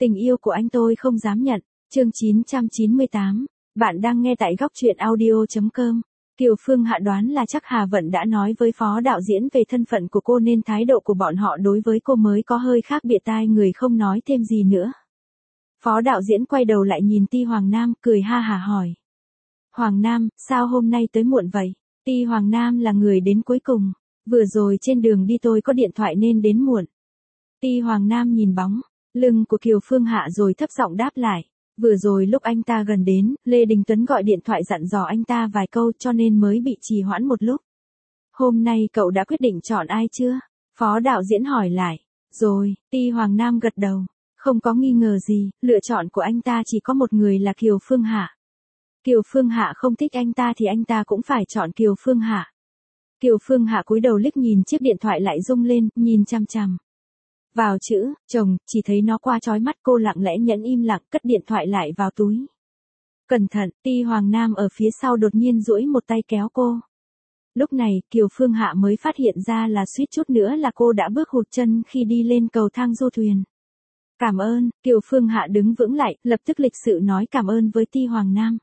Tình yêu của anh tôi không dám nhận. Chương 998. Bạn đang nghe tại góc truyện audio.com. Kiều Phương Hạ đoán là chắc Hà Vận đã nói với phó đạo diễn về thân phận của cô nên thái độ của bọn họ đối với cô mới có hơi khác biệt, tai người không nói thêm gì nữa. Phó đạo diễn quay đầu lại nhìn Ti Hoàng Nam, cười ha hả hỏi. Hoàng Nam, sao hôm nay tới muộn vậy? Ti Hoàng Nam là người đến cuối cùng. Vừa rồi trên đường đi tôi có điện thoại nên đến muộn. Ti Hoàng Nam nhìn bóng lưng của Kiều Phương Hạ rồi thấp giọng đáp lại. Vừa rồi lúc anh ta gần đến, Lê Đình Tuấn gọi điện thoại dặn dò anh ta vài câu cho nên mới bị trì hoãn một lúc. Hôm nay cậu đã quyết định chọn ai chưa? Phó đạo diễn hỏi lại. Rồi, Ti Hoàng Nam gật đầu. Không có nghi ngờ gì, lựa chọn của anh ta chỉ có một người là Kiều Phương Hạ. Kiều Phương Hạ không thích anh ta thì anh ta cũng phải chọn Kiều Phương Hạ. Kiều Phương Hạ cúi đầu liếc nhìn chiếc điện thoại lại rung lên, nhìn chằm chằm vào chữ chồng, chỉ thấy nó qua chói mắt, cô lặng lẽ nhẫn im lặng cất điện thoại lại vào túi. Cẩn thận, Ti Hoàng Nam ở phía sau đột nhiên duỗi một tay kéo cô. Lúc này, Kiều Phương Hạ mới phát hiện ra là suýt chút nữa là cô đã bước hụt chân khi đi lên cầu thang du thuyền. Cảm ơn, Kiều Phương Hạ đứng vững lại, lập tức lịch sự nói cảm ơn với Ti Hoàng Nam.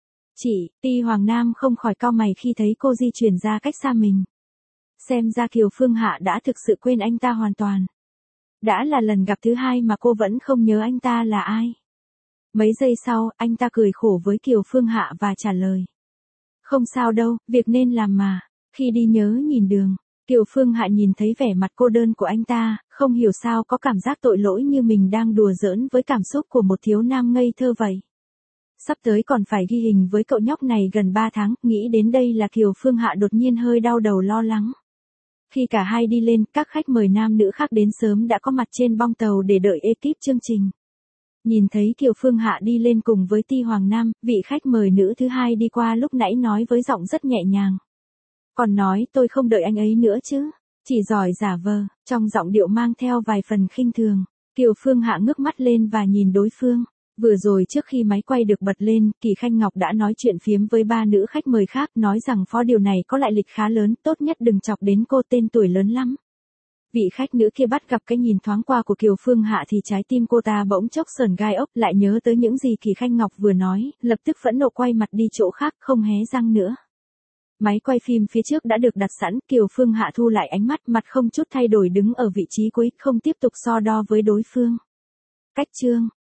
Ti Hoàng Nam không khỏi cau mày khi thấy cô di chuyển ra cách xa mình. Xem ra Kiều Phương Hạ đã thực sự quên anh ta hoàn toàn. Đã là lần gặp thứ hai mà cô vẫn không nhớ anh ta là ai. Mấy giây sau, anh ta cười khổ với Kiều Phương Hạ và trả lời. Không sao đâu, việc nên làm mà. Khi đi nhớ nhìn đường, Kiều Phương Hạ nhìn thấy vẻ mặt cô đơn của anh ta, không hiểu sao có cảm giác tội lỗi như mình đang đùa giỡn với cảm xúc của một thiếu nam ngây thơ vậy. Sắp tới còn phải ghi hình với cậu nhóc này gần 3 tháng, nghĩ đến đây là Kiều Phương Hạ đột nhiên hơi đau đầu lo lắng. Khi cả hai đi lên, các khách mời nam nữ khác đến sớm đã có mặt trên bong tàu để đợi ekip chương trình. Nhìn thấy Kiều Phương Hạ đi lên cùng với Ti Hoàng Nam, vị khách mời nữ thứ hai đi qua lúc nãy nói với giọng rất nhẹ nhàng. Còn nói tôi không đợi anh ấy nữa chứ, chỉ giỏi giả vờ, trong giọng điệu mang theo vài phần khinh thường. Kiều Phương Hạ ngước mắt lên và nhìn đối phương. Vừa rồi trước khi máy quay được bật lên, Kỳ Khanh Ngọc đã nói chuyện phiếm với 3 nữ khách mời khác, nói rằng phó điều này có lại lịch khá lớn, tốt nhất đừng chọc đến cô, tên tuổi lớn lắm. Vị khách nữ kia bắt gặp cái nhìn thoáng qua của Kiều Phương Hạ thì trái tim cô ta bỗng chốc sởn gai ốc, lại nhớ tới những gì Kỳ Khanh Ngọc vừa nói, lập tức phẫn nộ quay mặt đi chỗ khác, không hé răng nữa. Máy quay phim phía trước đã được đặt sẵn, Kiều Phương Hạ thu lại ánh mắt, mặt không chút thay đổi đứng ở vị trí cuối, không tiếp tục so đo với đối phương. Cách chương